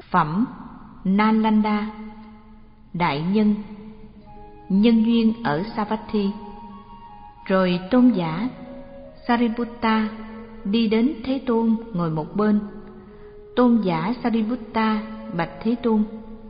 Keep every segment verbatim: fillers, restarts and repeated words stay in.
Phẩm Nalanda. Đại nhân. Nhân duyên ở Savatthi. Rồi tôn giả Sariputta đi đến Thế Tôn ngồi một bên. Tôn giả Sariputta bạch Thế Tôn: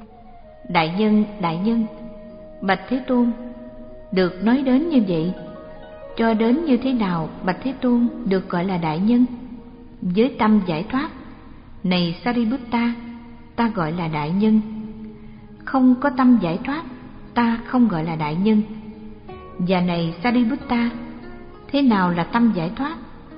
Đại nhân, đại nhân. Bạch Thế Tôn: Được nói đến như vậy, cho đến như thế nào bạch Thế Tôn được gọi là đại nhân? Với tâm giải thoát, này Sariputta, ta gọi là đại nhân. Không có tâm giải thoát, ta không gọi là đại nhân. Và này Sariputta, thế nào là tâm giải thoát?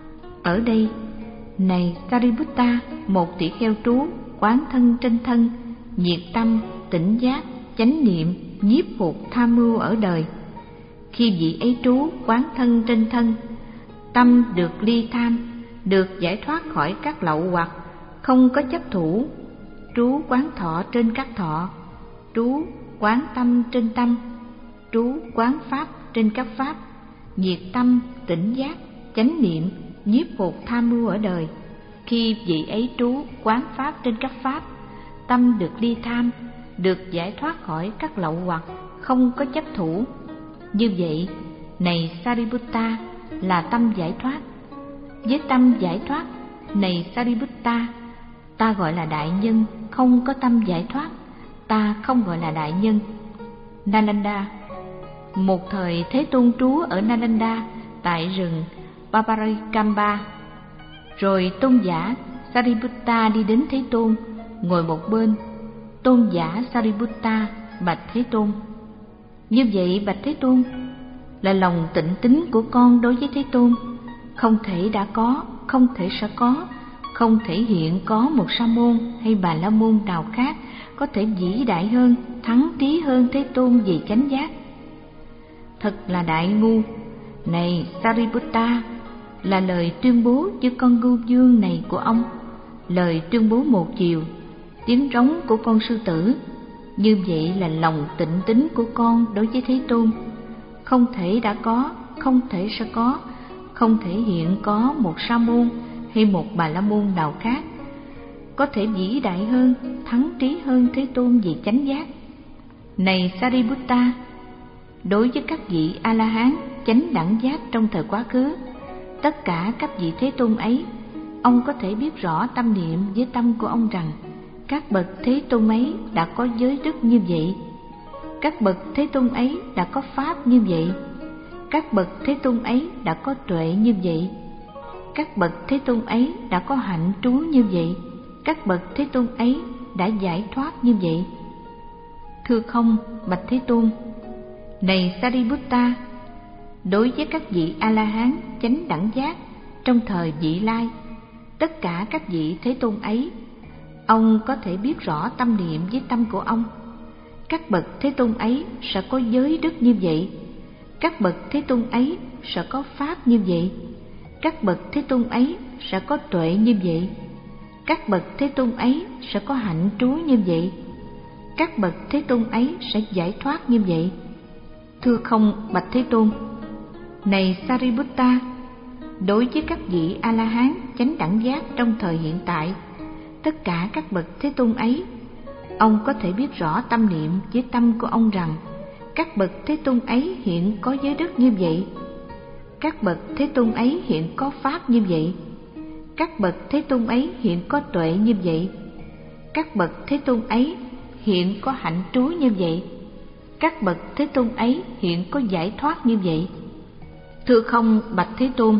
Ở đây, này Sariputta, một tỷ kheo trú quán thân trên thân, nhiệt tâm, tỉnh giác, chánh niệm, nhiếp phục tham mưu ở đời. Khi vị ấy trú quán thân trên thân, tâm được ly tham, được giải thoát khỏi các lậu hoặc, không có chấp thủ, trú quán thọ trên các thọ, trú quán tâm trên tâm, trú quán pháp trên các pháp, nhiệt tâm, tỉnh giác, chánh niệm, nhiếp phục tham mưu ở đời. Khi vị ấy trú quán pháp trên các pháp, tâm được ly tham, được giải thoát khỏi các lậu hoặc, không có chấp thủ. Như vậy, này Sariputta, là tâm giải thoát. Với tâm giải thoát, này Sariputta, ta gọi là đại nhân. Không có tâm giải thoát, ta không gọi là đại nhân. Nalanda. Một thời Thế Tôn trú ở Nalanda tại rừng Paparikamba. Rồi tôn giả Sariputta đi đến Thế Tôn ngồi một bên. Tôn giả Sariputta bạch Thế Tôn: Như vậy bạch Thế Tôn, là lòng tịnh tín của con đối với Thế Tôn, không thể đã có, không thể sẽ có, không thể hiện có một sa môn hay bà la môn nào khác có thể vĩ đại hơn, thắng trí hơn Thế Tôn về chánh giác. Thật là đại ngu. Này Sariputta, là lời tuyên bố với con ngưu dương này của ông, lời tuyên bố một chiều, tiếng rống của con sư tử. Như vậy là lòng tịnh tín của con đối với Thế Tôn, không thể đã có, không thể sẽ có, không thể hiện có một sa môn hay một bà la môn nào khác có thể vĩ đại hơn, thắng trí hơn Thế Tôn về chánh giác. Này Sariputta, đối với các vị A La Hán chánh đẳng giác trong thời quá khứ, tất cả các vị Thế Tôn ấy, ông có thể biết rõ tâm niệm với tâm của ông rằng các bậc Thế Tôn ấy đã có giới đức như vậy, các bậc Thế Tôn ấy đã có pháp như vậy, các bậc Thế Tôn ấy đã có tuệ như vậy, các bậc Thế Tôn ấy đã có hạnh trú như vậy, các bậc Thế Tôn ấy đã giải thoát như vậy. Thưa không, bạch Thế Tôn. Này Sariputta, đối với các vị A La Hán chánh đẳng giác trong thời vị lai, tất cả các vị Thế Tôn ấy, ông có thể biết rõ tâm niệm với tâm của ông. Các bậc Thế Tôn ấy sẽ có giới đức như vậy, các bậc Thế Tôn ấy sẽ có pháp như vậy, các bậc Thế Tôn ấy sẽ có tuệ như vậy, các bậc Thế Tôn ấy sẽ có hạnh trú như vậy, các bậc Thế Tôn ấy sẽ giải thoát như vậy. Thưa không, bạch Thế Tôn. Này Sariputta, đối với các vị A La Hán chánh đẳng giác trong thời hiện tại, tất cả các bậc Thế Tôn ấy, ông có thể biết rõ tâm niệm với tâm của ông rằng các bậc Thế Tôn ấy hiện có giới đức như vậy, các bậc Thế Tôn ấy hiện có pháp như vậy, các bậc Thế Tôn ấy hiện có tuệ như vậy, các bậc Thế Tôn ấy hiện có hạnh trú như vậy, các bậc Thế Tôn ấy hiện có giải thoát như vậy. Thưa không, bạch Thế Tôn.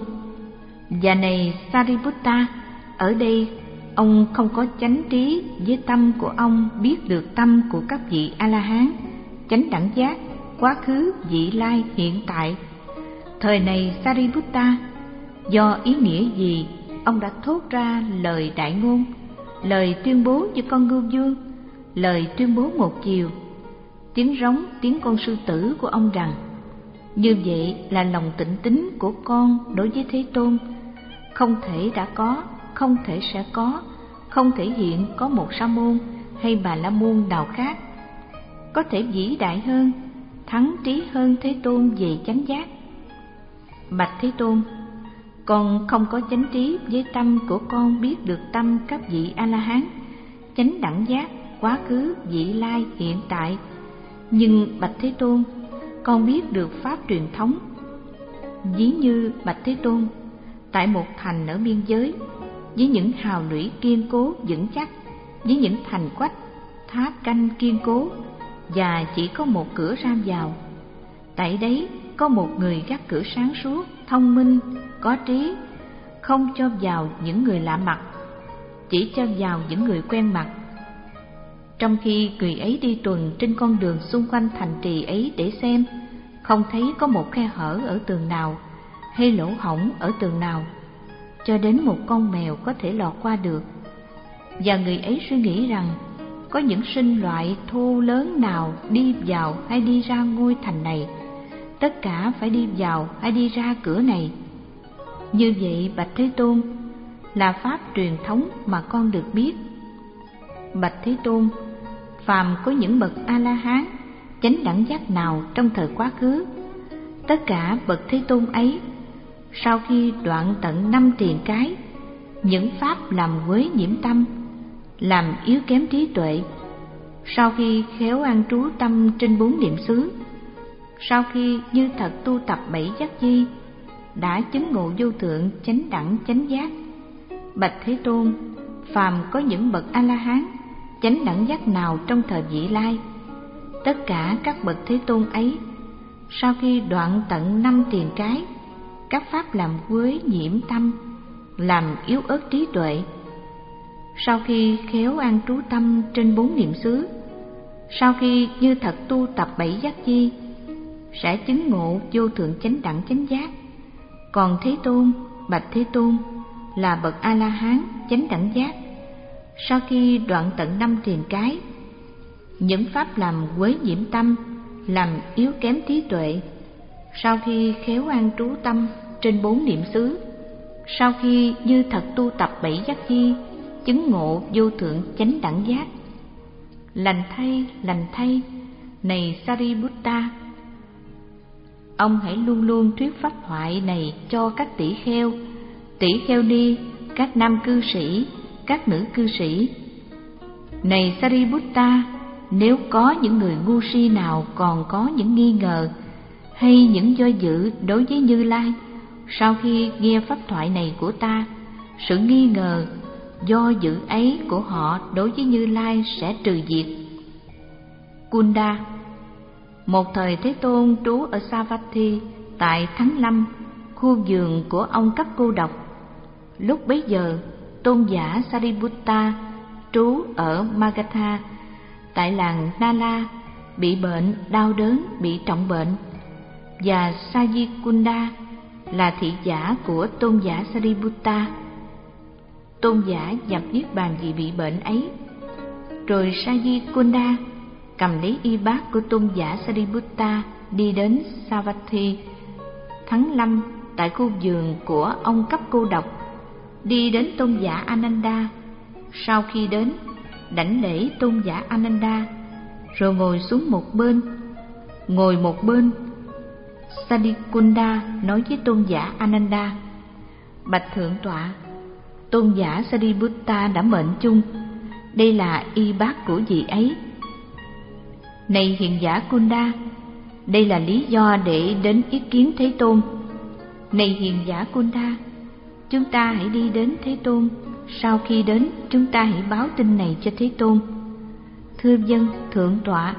Và này Sariputta, ở đây ông không có chánh trí với tâm của ông biết được tâm của các vị A La Hán chánh đẳng giác quá khứ, vị lai, hiện tại. Thời này Sariputta, do ý nghĩa gì ông đã thốt ra lời đại ngôn, lời tuyên bố với con ngưu dương, lời tuyên bố một chiều, tiếng rống, tiếng con sư tử của ông rằng như vậy là lòng tịnh tín của con đối với Thế Tôn, không thể đã có, không thể sẽ có, không thể hiện có một sa môn hay bà la môn nào khác có thể vĩ đại hơn, thắng trí hơn Thế Tôn về chánh giác. Bạch Thế Tôn, con không có chánh trí với tâm của con biết được tâm các vị A La Hán chánh đẳng giác, quá khứ, vị lai, hiện tại. Nhưng bạch Thế Tôn, con biết được pháp truyền thống. Ví như bạch Thế Tôn, tại một thành ở biên giới, với những hào lũy kiên cố vững chắc, với những thành quách, tháp canh kiên cố, và chỉ có một cửa ra vào. Tại đấy có một người gác cửa sáng suốt, thông minh, có trí, không cho vào những người lạ mặt, chỉ cho vào những người quen mặt. Trong khi người ấy đi tuần trên con đường xung quanh thành trì ấy để xem, không thấy có một khe hở ở tường nào hay lỗ hổng ở tường nào, cho đến một con mèo có thể lọt qua được. Và người ấy suy nghĩ rằng có những sinh loại thô lớn nào đi vào hay đi ra ngôi thành này, tất cả phải đi vào hay đi ra cửa này. Như vậy bạch Thế Tôn, là pháp truyền thống mà con được biết. Bạch Thế Tôn, phàm có những bậc A-la-hán chánh đẳng giác nào trong thời quá khứ, tất cả bậc Thế Tôn ấy, sau khi đoạn tận năm triền cái, những pháp làm quấy nhiễm tâm, làm yếu kém trí tuệ, sau khi khéo an trú tâm trên bốn niệm xứ, sau khi như thật tu tập bảy giác chi, đã chứng ngộ vô thượng chánh đẳng chánh giác. Bạch Thế Tôn, phàm có những bậc A-la-hán chánh đẳng giác nào trong thời vị lai, tất cả các bậc Thế Tôn ấy, sau khi đoạn tận năm triền cái, các pháp làm quấy nhiễm tâm, làm yếu ớt trí tuệ, sau khi khéo an trú tâm trên bốn niệm xứ, sau khi như thật tu tập bảy giác chi, sẽ chứng ngộ vô thượng chánh đẳng chánh giác. Còn Thế Tôn, bạch Thế Tôn, là bậc A-la-hán chánh đẳng giác, sau khi đoạn tận năm triền cái, những pháp làm quấy nhiễm tâm, làm yếu kém trí tuệ, sau khi khéo an trú tâm trên bốn niệm xứ, sau khi như thật tu tập bảy giác chi, chứng ngộ vô thượng chánh đẳng giác. Lành thay, lành thay, này Sariputta, ông hãy luôn luôn thuyết pháp thoại này cho các tỷ kheo, tỷ kheo ni, các nam cư sĩ, các nữ cư sĩ. Này Sariputta, nếu có những người ngu si nào còn có những nghi ngờ hay những do dự đối với Như Lai, sau khi nghe pháp thoại này của ta, sự nghi ngờ, do dự ấy của họ đối với Như Lai sẽ trừ diệt. Kunda. Một thời Thế Tôn trú ở Savatthi tại Thắng Lâm, khu vườn của ông Cấp Cô Độc. Lúc bấy giờ, tôn giả Sariputta trú ở Magadha tại làng Nala, bị bệnh, đau đớn, bị trọng bệnh, và Sajikunda là thị giả của tôn giả Sariputta. Tôn giả nhập niết bàn vì bị bệnh ấy. Rồi Sajikunda cầm lấy y bát của tôn giả Sariputta đi đến Savatthi, Thắng Lâm tại khu vườn của ông Cấp Cô Độc, đi đến tôn giả Ananda. Sau khi đến, đảnh lễ tôn giả Ananda, rồi ngồi xuống một bên. Ngồi một bên, Sajikunda nói với tôn giả Ananda: Bạch Thượng Tọa, tôn giả Sariputta đã mệnh chung, đây là y bát của vị ấy. Này hiền giả Kunda, đây là lý do để đến ý kiến Thế Tôn. Này hiền giả Kunda, chúng ta hãy đi đến Thế Tôn. Sau khi đến, chúng ta hãy báo tin này cho Thế Tôn. Thưa vâng, Thượng Tọa.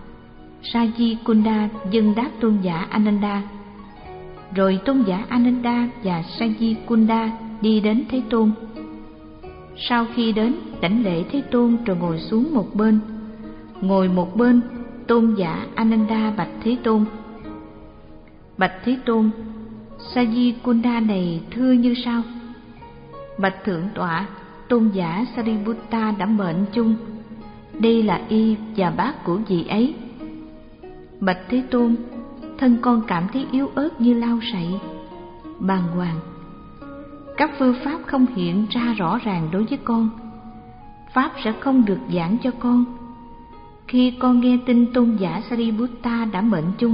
Sajikunda dâng đáp tôn giả Ananda. Rồi tôn giả Ananda và Sajikunda đi đến Thế Tôn. Sau khi đến, đảnh lễ Thế Tôn rồi ngồi xuống một bên. Ngồi một bên, tôn giả Ananda bạch Thế Tôn: Bạch Thế Tôn, Sajikunda này thưa như sau: Bạch Thượng Tọa, tôn giả Sariputta đã mệnh chung, đây là y và bát của vị ấy. Bạch Thế Tôn, thân con cảm thấy yếu ớt như lau sậy, bàng hoàng. Các phương pháp không hiện ra rõ ràng đối với con, pháp sẽ không được giảng cho con. Khi con nghe tin tôn giả Sariputta đã mệnh chung.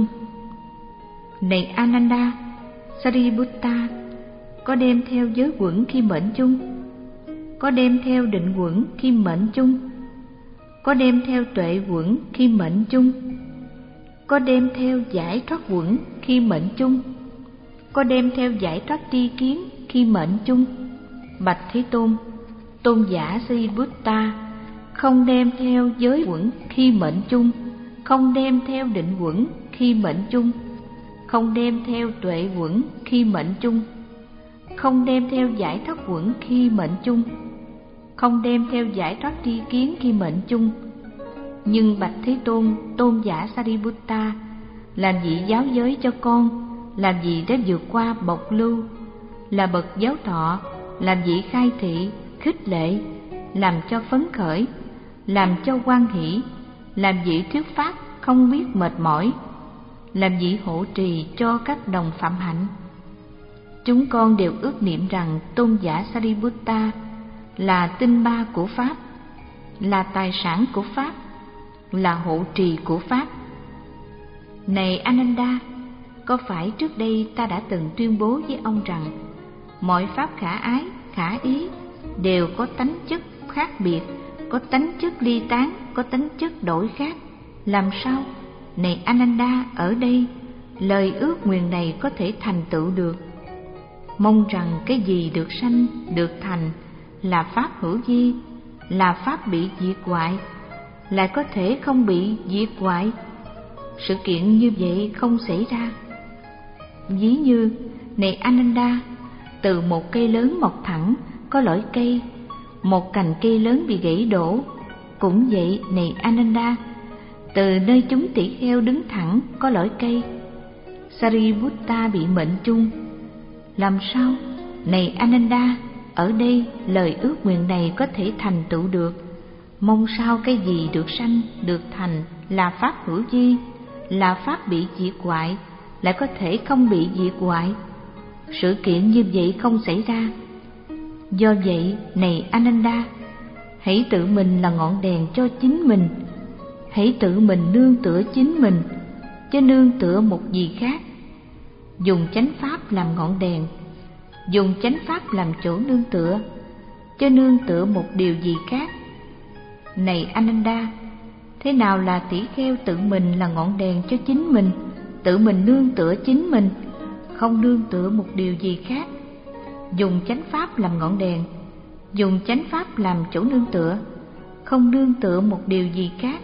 Này Ananda, Sariputta có đem theo giới quẩn khi mệnh chung? Có đem theo định quẩn khi mệnh chung? có đem theo tuệ quẩn khi mệnh chung, có đem theo giải thoát quẩn khi mệnh chung, có đem theo giải thoát tri kiến khi mệnh chung. Bạch Thế Tôn, tôn giả Sariputta không đem theo giới quẩn khi mệnh chung, không đem theo định quẩn khi mệnh chung, không đem theo tuệ quẩn khi mệnh chung, không đem theo giải thoát quẩn khi mệnh chung, không đem theo giải thoát tri kiến khi mệnh chung. Nhưng Bạch Thế Tôn, tôn giả Sariputta làm gì giáo giới cho con, làm gì để vượt qua bộc lưu, là bậc giáo thọ, làm gì khai thị, khích lệ, làm cho phấn khởi, làm cho hoan hỷ, làm gì thuyết pháp không biết mệt mỏi, làm gì hộ trì cho các đồng phạm hạnh. Chúng con đều ước niệm rằng tôn giả Sariputta là tinh ba của Pháp, là tài sản của Pháp, là hộ trì của Pháp. Này Ananda, có phải trước đây ta đã từng tuyên bố với ông rằng mọi Pháp khả ái, khả ý đều có tánh chất khác biệt, có tánh chất ly tán, có tánh chất đổi khác? Làm sao, này Ananda, ở đây lời ước nguyện này có thể thành tựu được? Mong rằng cái gì được sanh, được thành là Pháp hữu vi, là Pháp bị diệt hoại, lại có thể không bị diệt hoại. Sự kiện như vậy không xảy ra. Ví như, này Ananda, từ một cây lớn mọc thẳng có lõi cây, một cành cây lớn bị gãy đổ. Cũng vậy, này Ananda, từ nơi chúng tỷ kheo đứng thẳng có lõi cây, Sariputta bị mệnh chung. Làm sao, này Ananda, ở đây lời ước nguyện này có thể thành tựu được? Mong sao cái gì được sanh, được thành là Pháp hữu vi, là Pháp bị diệt hoại, lại có thể không bị diệt hoại. Sự kiện như vậy không xảy ra. Do vậy, này Ananda, hãy tự mình là ngọn đèn cho chính mình, hãy tự mình nương tựa chính mình, chứ nương tựa một gì khác. Dùng chánh pháp làm ngọn đèn, dùng chánh pháp làm chỗ nương tựa, chứ nương tựa một điều gì khác. Này Ananda, thế nào là tỷ kheo tự mình là ngọn đèn cho chính mình, tự mình nương tựa chính mình, không nương tựa một điều gì khác? Dùng chánh pháp làm ngọn đèn, dùng chánh pháp làm chỗ nương tựa, không nương tựa một điều gì khác.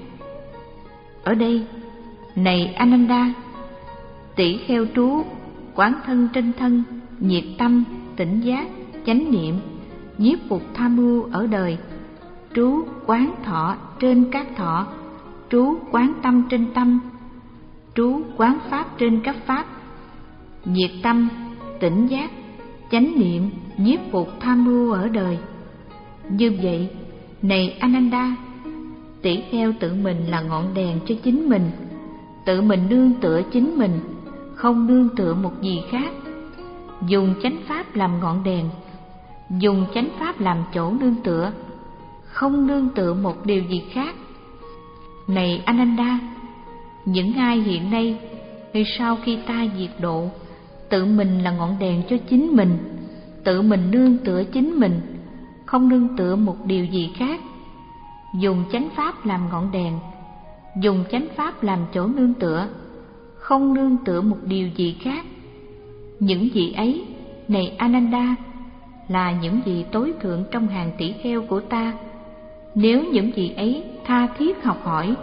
Ở đây, này Ananda, tỷ kheo trú quán thân trên thân, nhiệt tâm, tỉnh giác, chánh niệm, nhiếp phục tham mưu ở đời, trú quán thọ trên các thọ, trú quán tâm trên tâm, trú quán pháp trên các pháp, nhiệt tâm, tỉnh giác, chánh niệm, nhiếp phục tham mưu ở đời. Như vậy, này Ananda, tỷ kheo tự mình là ngọn đèn cho chính mình, tự mình nương tựa chính mình, không nương tựa một gì khác. Dùng chánh pháp làm ngọn đèn, dùng chánh pháp làm chỗ nương tựa, không nương tựa một điều gì khác. Này Ananda, những ai hiện nay hay sau khi ta diệt độ, tự mình là ngọn đèn cho chính mình, tự mình nương tựa chính mình, không nương tựa một điều gì khác. Dùng chánh pháp làm ngọn đèn, dùng chánh pháp làm chỗ nương tựa, không nương tựa một điều gì khác. Những vị ấy, này Ananda, là những vị tối thượng trong hàng tỷ kheo của ta. Nếu những vị ấy tha thiết học hỏi.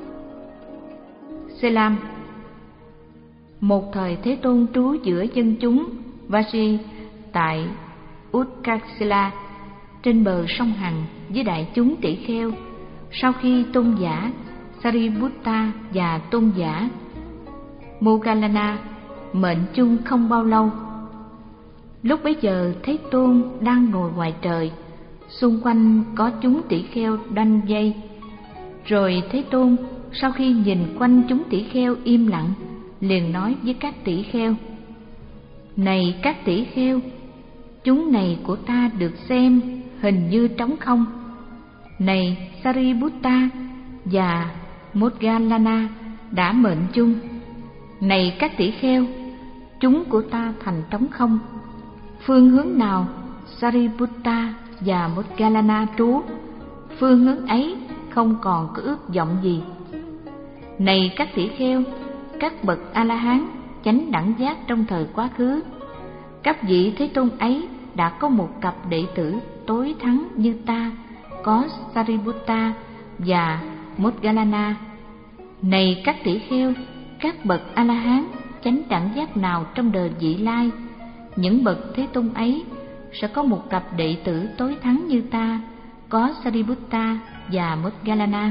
Selam. Một thời Thế Tôn trú giữa dân chúng Vaji tại Utkarsila trên bờ sông Hằng với đại chúng tỷ kheo. Sau khi tôn giả Sariputta và tôn giả Moggallana mệnh chung không bao lâu, lúc bấy giờ Thế Tôn đang ngồi ngoài trời, xung quanh có chúng tỷ kheo đanh dây. Rồi Thế Tôn sau khi nhìn quanh chúng tỷ kheo im lặng, liền nói với các tỷ kheo: Này các tỷ kheo, chúng này của ta được xem hình như trống không. Này Sariputta và Moggallana đã mệnh chung. Này các tỷ kheo, chúng của ta thành trống không. Phương hướng nào Sariputta và Moggallana trú, phương hướng ấy không còn có ước vọng gì. Này các tỷ kheo, các bậc A-la-hán chánh đẳng giác trong thời quá khứ, các vị Thế Tôn ấy đã có một cặp đệ tử tối thắng như ta, có Sariputta và Moggallana. Này các tỷ kheo, các bậc A-la-hán chánh đẳng giác nào trong đời vị lai, những bậc Thế Tôn ấy sẽ có một cặp đệ tử tối thắng như ta, có Sariputta và Moggallana.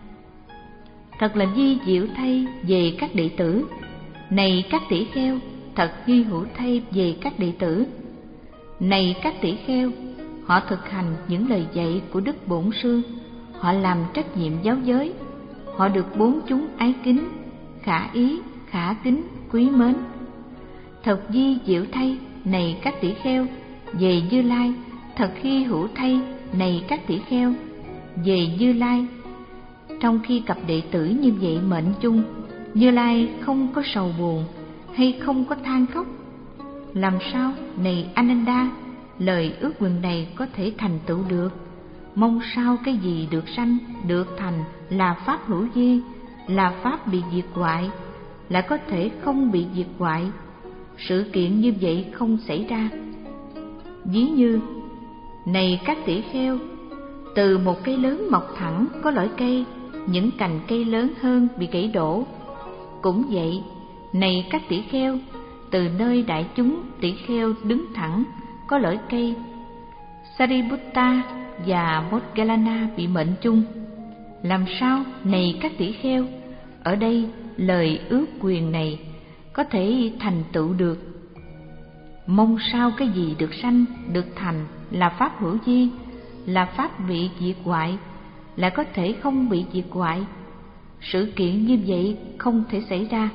Thật là vi diệu thay về các đệ tử. Này các tỷ kheo, thật hy hữu thay về các đệ tử. Này các tỷ kheo, họ thực hành những lời dạy của Đức Bổn Sư, họ làm trách nhiệm giáo giới, họ được bốn chúng ái kính, khả ý, khả kính, quý mến. Thật vi diệu thay, này các tỷ kheo, về Như Lai. Thật hy hữu thay, này các tỷ kheo, về Như Lai. Trong khi cặp đệ tử như vậy mệnh chung, Như Lai không có sầu buồn hay không có than khóc. Làm sao, này Ananda, lời ước nguyện này có thể thành tựu được? Mong sao cái gì được sanh, được thành là pháp hữu vi, là pháp bị diệt hoại, lại có thể không bị diệt hoại. Sự kiện như vậy không xảy ra. Ví như, này các tỷ kheo, từ một cây lớn mọc thẳng có lõi cây, những cành cây lớn hơn bị gãy đổ. Cũng vậy, này các tỷ kheo, từ nơi đại chúng tỷ kheo đứng thẳng có lõi cây, Sariputta và Moggallana bị mệnh chung. Làm sao, này các tỷ kheo, ở đây lời ước quyền này có thể thành tựu được? Mong sao cái gì được sanh, được thành là pháp hữu vi, là pháp bị diệt hoại, lại có thể không bị diệt hoại. Sự kiện như vậy không thể xảy ra.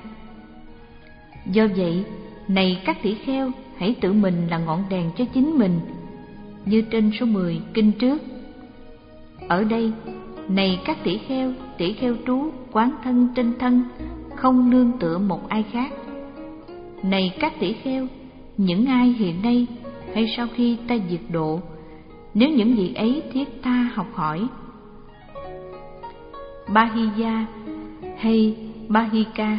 Do vậy, này các tỷ kheo, hãy tự mình là ngọn đèn cho chính mình, như trên số mười kinh trước. Ở đây, này các tỷ kheo, tỷ kheo trú quán thân trên thân, không nương tựa một ai khác. Này các tỷ kheo, những ai hiện nay hay sau khi ta diệt độ, nếu những vị ấy thiết tha học hỏi Bahiya hay Bahika,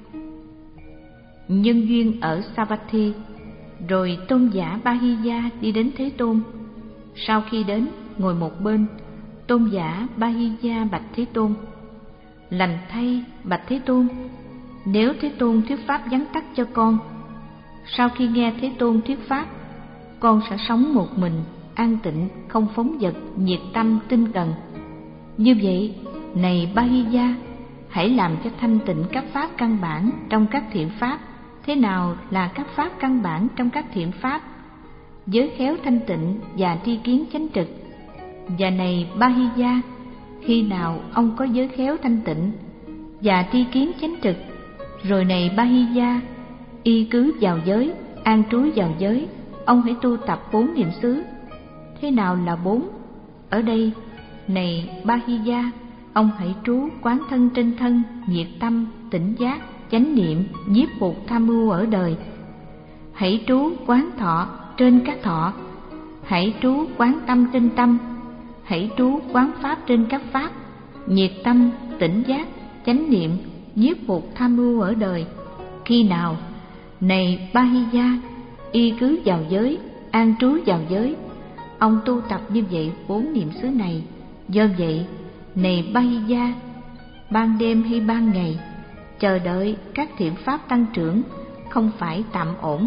nhân duyên ở Savatthi, rồi tôn giả Bahiya đi đến Thế Tôn. Sau khi đến, ngồi một bên, tôn giả Bahiya bạch Thế Tôn: lành thay, bạch Thế Tôn, nếu Thế Tôn thuyết pháp vắn tắt cho con, sau khi nghe Thế Tôn thuyết pháp, con sẽ sống một mình, an tịnh, không phóng dật, nhiệt tâm, tinh cần. Như vậy, này Bahiya, hãy làm cho thanh tịnh các pháp căn bản trong các thiện pháp. Thế nào là các pháp căn bản trong các thiện pháp? Giới khéo thanh tịnh và tri kiến chánh trực. Và này Bahiya, khi nào ông có giới khéo thanh tịnh và tri kiến chánh trực, rồi này Bahiya, y cứ vào giới, an trú vào giới, ông hãy tu tập bốn niệm xứ. Thế nào là bốn? Ở đây, này Bahiya, ông hãy trú quán thân trên thân, nhiệt tâm, tỉnh giác, chánh niệm, nhiếp phục tham mưu ở đời. Hãy trú quán thọ trên các thọ, hãy trú quán tâm trên tâm, hãy trú quán pháp trên các pháp, nhiệt tâm, tỉnh giác, chánh niệm, nhiếp phục tham mưu ở đời. Khi nào, này Bahiya, y cứ vào giới, an trú vào giới, ông tu tập như vậy bốn niệm xứ này. Do vậy, này Bahiya, ban đêm hay ban ngày, chờ đợi các thiện pháp tăng trưởng, không phải tạm ổn.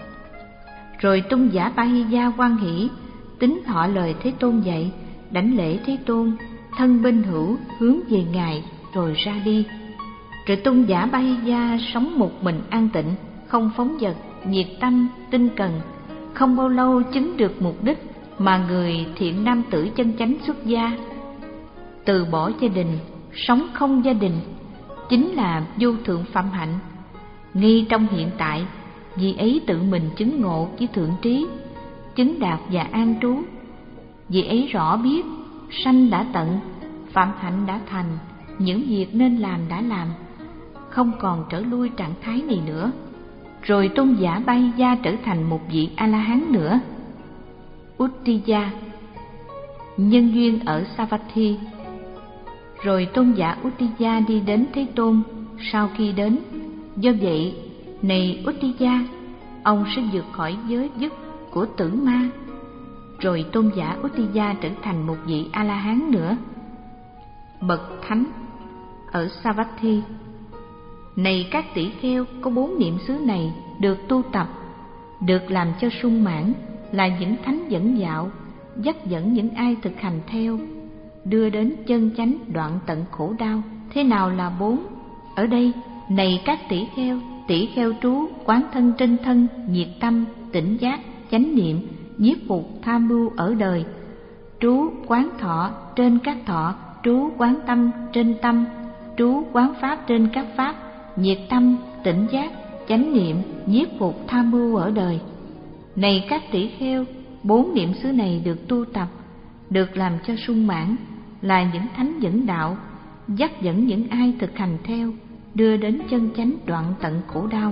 Rồi tôn giả Bahiya hoan hỷ, tín thọ lời Thế Tôn dạy, đảnh lễ Thế Tôn, thân bên hữu hướng về Ngài, rồi ra đi. Rồi tôn giả Bahiya sống một mình an tịnh, không phóng dật, nhiệt tâm, tinh cần. Không bao lâu chứng được mục đích mà người thiện nam tử chân chánh xuất gia, từ bỏ gia đình, sống không gia đình, chính là vô thượng phạm hạnh. Ngay trong hiện tại, vị ấy tự mình chứng ngộ với thượng trí, chứng đạt và an trú. Vị ấy rõ biết sanh đã tận, phạm hạnh đã thành, những việc nên làm đã làm, không còn trở lui trạng thái này nữa. Rồi tôn giả Bahiya trở thành một vị A-la-hán nữa. Uttiya, nhân duyên ở Savatthi. Rồi tôn giả Uttija đi đến Thế Tôn sau khi đến. Do vậy, này Uttija, ông sẽ vượt khỏi giới dứt của tử ma. Rồi tôn giả Uttija trở thành một vị A-la-hán nữa. Bậc thánh ở Savatthi. Này các tỷ kheo, có bốn niệm xứ này được tu tập, được làm cho sung mãn, là những thánh dẫn dạo, dắt dẫn những ai thực hành theo, đưa đến chân chánh đoạn tận khổ đau. Thế nào là bốn? Ở đây, này các tỷ kheo, tỷ kheo trú quán thân trên thân, nhiệt tâm, tỉnh giác, chánh niệm, nhiếp phục tham mưu ở đời, trú quán thọ trên các thọ, trú quán tâm trên tâm, trú quán pháp trên các pháp, nhiệt tâm, tỉnh giác, chánh niệm, nhiếp phục tham mưu ở đời. Này các tỷ kheo, bốn niệm xứ này được tu tập, được làm cho sung mãn, là những thánh dẫn đạo, dắt dẫn những ai thực hành theo, đưa đến chân chánh đoạn tận khổ đau.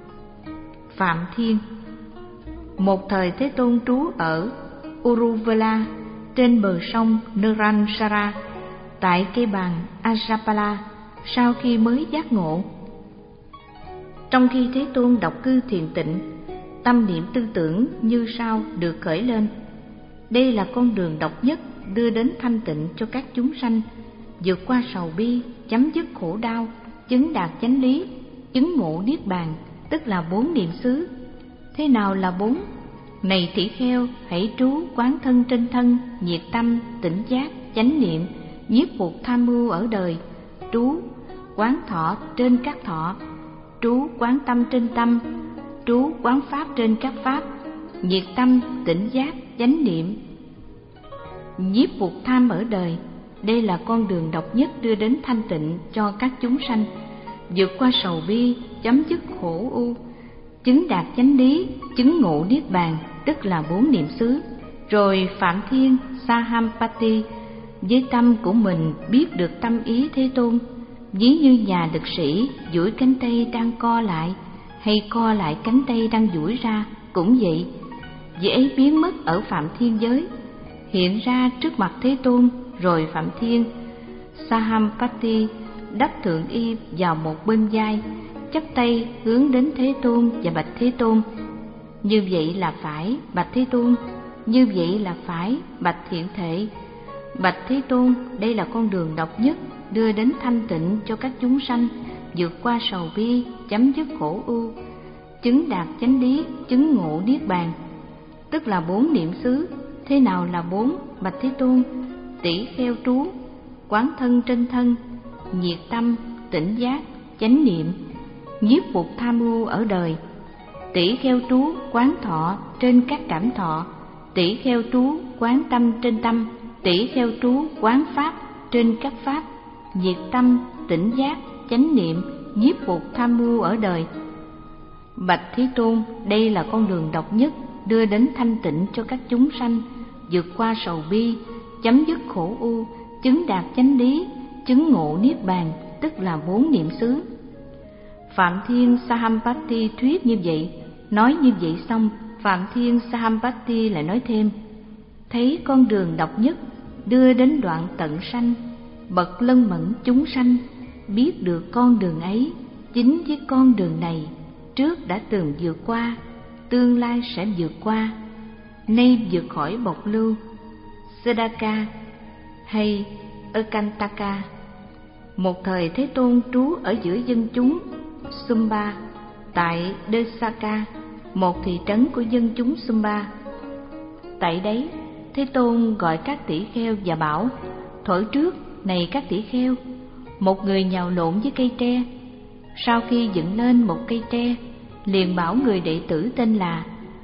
Phạm Thiên. Một thời Thế Tôn trú ở Uruvela, trên bờ sông Naransara, tại cây bàn Ajapala, sau khi mới giác ngộ. Trong khi Thế Tôn đọc cư thiền tịnh, tâm niệm tư tưởng như sau được khởi lên: đây là con đường độc nhất đưa đến thanh tịnh cho các chúng sanh, vượt qua sầu bi, chấm dứt khổ đau, chứng đạt chánh lý, chứng ngộ niết bàn, tức là bốn niệm xứ. Thế nào là bốn? Này tỷ kheo, hãy trú quán thân trên thân, nhiệt tâm, tỉnh giác, chánh niệm, nhiếp phục tham mưu ở đời, trú quán thọ trên các thọ, trú quán tâm trên tâm, trú quán pháp trên các pháp, nhiệt tâm, tỉnh giác, chánh niệm, nhiếp phục tham ở đời. Đây là con đường độc nhất đưa đến thanh tịnh cho các chúng sanh, vượt qua sầu bi, chấm dứt khổ u, chứng đạt chánh lý, chứng ngộ niết bàn, tức là bốn niệm xứ. Rồi Phạm Thiên Sahampati với tâm của mình biết được tâm ý Thế Tôn, ví như nhà lực sĩ duỗi cánh tay đang co lại, hay co lại cánh tay đang duỗi ra, cũng vậy. Vị ấy biến mất ở Phạm Thiên giới, hiện ra trước mặt Thế Tôn. Rồi Phạm Thiên Sahampati đắp thượng y vào một bên vai, chắp tay hướng đến Thế Tôn và bạch Thế Tôn: như vậy là phải, bạch Thế Tôn. Như vậy là phải, bạch Thiện Thệ. Bạch Thế Tôn, đây là con đường độc nhất đưa đến thanh tịnh cho các chúng sanh, vượt qua sầu bi, chấm dứt khổ ưu, chứng đạt chánh lý, chứng ngộ niết bàn, tức là bốn niệm xứ. Thế nào là bốn? Bạch Thế Tôn, tỷ kheo trú quán thân trên thân, nhiệt tâm, tỉnh giác, chánh niệm, nhiếp phục tham mưu ở đời, tỷ kheo trú quán thọ trên các cảm thọ, tỷ kheo trú quán tâm trên tâm, tỷ kheo trú quán pháp trên các pháp, nhiệt tâm, tỉnh giác, chánh niệm, nhiếp phục tham mưu ở đời. Bạch Thế Tôn, đây là con đường độc nhất đưa đến thanh tịnh cho các chúng sanh, vượt qua sầu bi, chấm dứt khổ u, chứng đạt chánh lý, chứng ngộ niết bàn, tức là bốn niệm xứ. Phạm Thiên Sahampati thuyết như vậy. Nói như vậy xong, Phạm Thiên Sahampati lại nói thêm: thấy con đường độc nhất đưa đến đoạn tận sanh, bậc lân mẫn chúng sanh biết được con đường ấy, chính với con đường này trước đã từng vượt qua, tương lai sẽ vượt qua, nay vượt khỏi bộc lưu Sedaka hay Ekantaka. Một thời Thế Tôn trú ở giữa dân chúng Sumba tại Desaka, một thị trấn của dân chúng Sumba. Tại đấy, Thế Tôn gọi các tỷ kheo và bảo: thuở trước, này các tỷ kheo, một người nhào lộn với cây tre. Sau khi dựng lên một cây tre, liền bảo người đệ tử tên là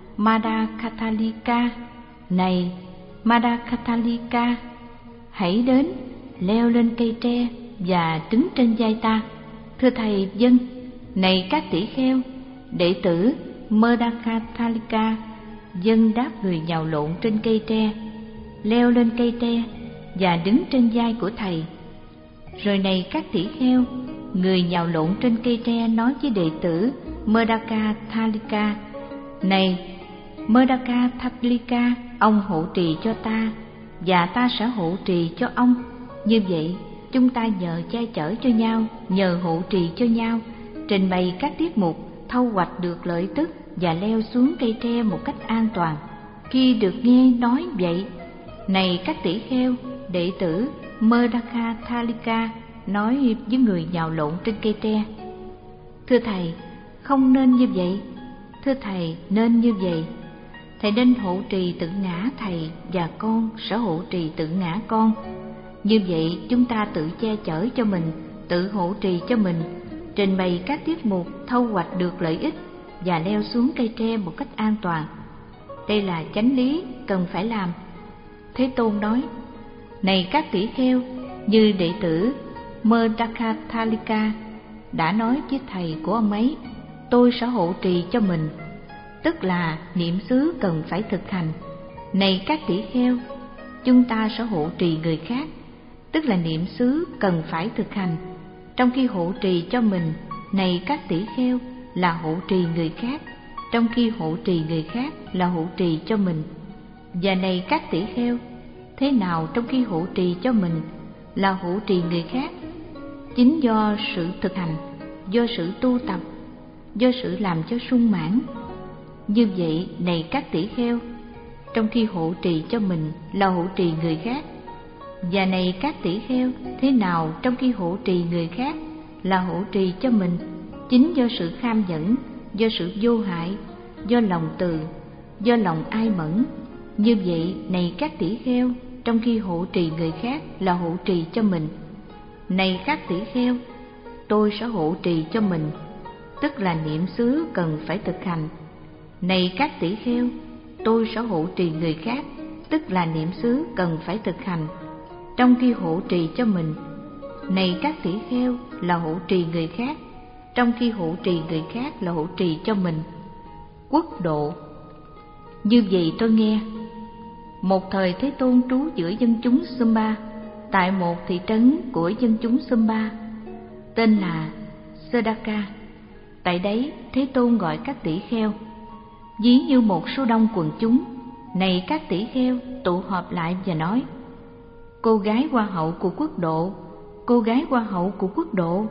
Madakathalika: này Madakathalika, hãy đến leo lên cây tre và đứng trên vai ta. Thưa thầy, vâng. Này các tỷ kheo, đệ tử Madakathalika vâng đáp người nhào lộn trên cây tre, leo lên cây tre và đứng trên vai của thầy. Rồi này các tỷ kheo, người nhào lộn trên cây tre nói với đệ tử Madakathalika: này Madakathalika, ông hộ trì cho ta và ta sẽ hộ trì cho ông. Như vậy, chúng ta nhờ che chở cho nhau, nhờ hộ trì cho nhau, trình bày các tiết mục, thâu hoạch được lợi tức và leo xuống cây tre một cách an toàn. Khi được nghe nói vậy, này các tỷ kheo, đệ tử Merdaka Thalika nói với người nhào lộn trên cây tre: thưa thầy, không nên như vậy. Thưa thầy, nên như vậy. Thầy nên hộ trì tự ngã thầy, và con sẽ hộ trì tự ngã con. Như vậy chúng ta tự che chở cho mình, tự hộ trì cho mình, trình bày các tiết mục, thâu hoạch được lợi ích và leo xuống cây tre một cách an toàn. Đây là chánh lý cần phải làm. Thế Tôn nói: này các tỷ kheo, như đệ tử Merdaka Thalika đã nói với thầy của ông ấy, tôi sẽ hộ trì cho mình, tức là niệm xứ cần phải thực hành. Này các tỷ kheo, chúng ta sẽ hộ trì người khác, tức là niệm xứ cần phải thực hành. Trong khi hộ trì cho mình, này các tỷ kheo, là hộ trì người khác. Trong khi hộ trì người khác là hộ trì cho mình. Và này các tỷ kheo, thế nào trong khi hộ trì cho mình là hộ trì người khác? Chính do sự thực hành, do sự tu tập, do sự làm cho sung mãn. Như vậy, này các tỷ kheo, trong khi hộ trì cho mình là hộ trì người khác. Và này các tỷ kheo, thế nào trong khi hộ trì người khác là hộ trì cho mình? Chính do sự kham nhẫn, do sự vô hại, do lòng từ, do lòng ai mẫn. Như vậy, này các tỷ kheo, trong khi hộ trì người khác là hộ trì cho mình. Này các tỷ kheo, tôi sẽ hộ trì cho mình, tức là niệm xứ cần phải thực hành. Này các tỷ kheo, tôi sẽ hộ trì người khác, tức là niệm xứ cần phải thực hành. Trong khi hộ trì cho mình, này các tỷ kheo, là hộ trì người khác. Trong khi hộ trì người khác là hộ trì cho mình. Quốc độ. Như vậy tôi nghe, một thời Thế Tôn trú giữa dân chúng Sumba, tại một thị trấn của dân chúng Sumba, tên là Sedaka. Tại đấy, Thế Tôn gọi các tỷ kheo, ví như một số đông quần chúng. Này các tỷ kheo, tụ họp lại và nói: cô gái hoa hậu của quốc độ, cô gái hoa hậu của quốc độ.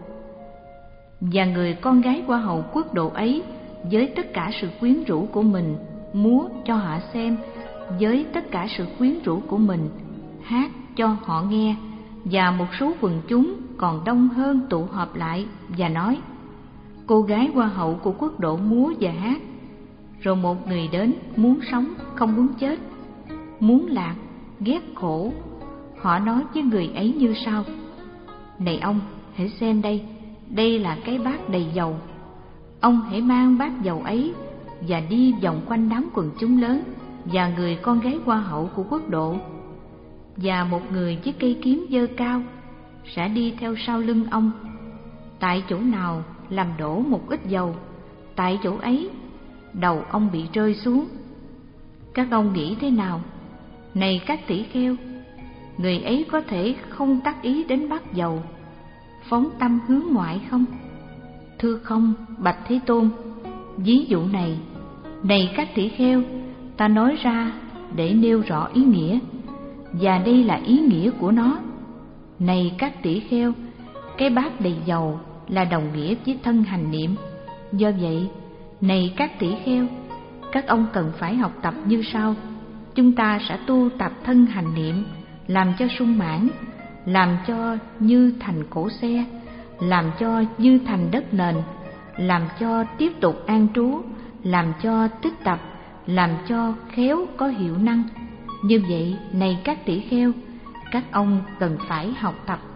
Và người con gái hoa hậu quốc độ ấy, với tất cả sự quyến rũ của mình, múa cho họ xem, với tất cả sự quyến rũ của mình, hát cho họ nghe. Và một số quần chúng còn đông hơn tụ họp lại và nói: cô gái hoa hậu của quốc độ múa và hát. Rồi một người đến, muốn sống, không muốn chết, muốn lạc, ghét khổ. Họ nói với người ấy như sau: này ông, hãy xem đây, đây là cái bát đầy dầu. Ông hãy mang bát dầu ấy và đi vòng quanh đám quần chúng lớn và người con gái hoa hậu của quốc độ. Và một người với cây kiếm giơ cao sẽ đi theo sau lưng ông. Tại chỗ nào làm đổ một ít dầu, tại chỗ ấy đầu ông bị rơi xuống. Các ông nghĩ thế nào? Này các tỷ kheo, người ấy có thể không tác ý đến bát dầu, phóng tâm hướng ngoại không? Thưa không, bạch Thế Tôn. Ví dụ này, này các tỷ kheo, ta nói ra để nêu rõ ý nghĩa, và đây là ý nghĩa của nó. Này các tỷ kheo, cái bát đầy dầu là đồng nghĩa với thân hành niệm. Do vậy, này các tỷ kheo, các ông cần phải học tập như sau. Chúng ta sẽ tu tập thân hành niệm, làm cho sung mãn, làm cho như thành cổ xe, làm cho như thành đất nền, làm cho tiếp tục an trú, làm cho tích tập, làm cho khéo có hiệu năng. Như vậy, này các tỷ kheo, các ông cần phải học tập.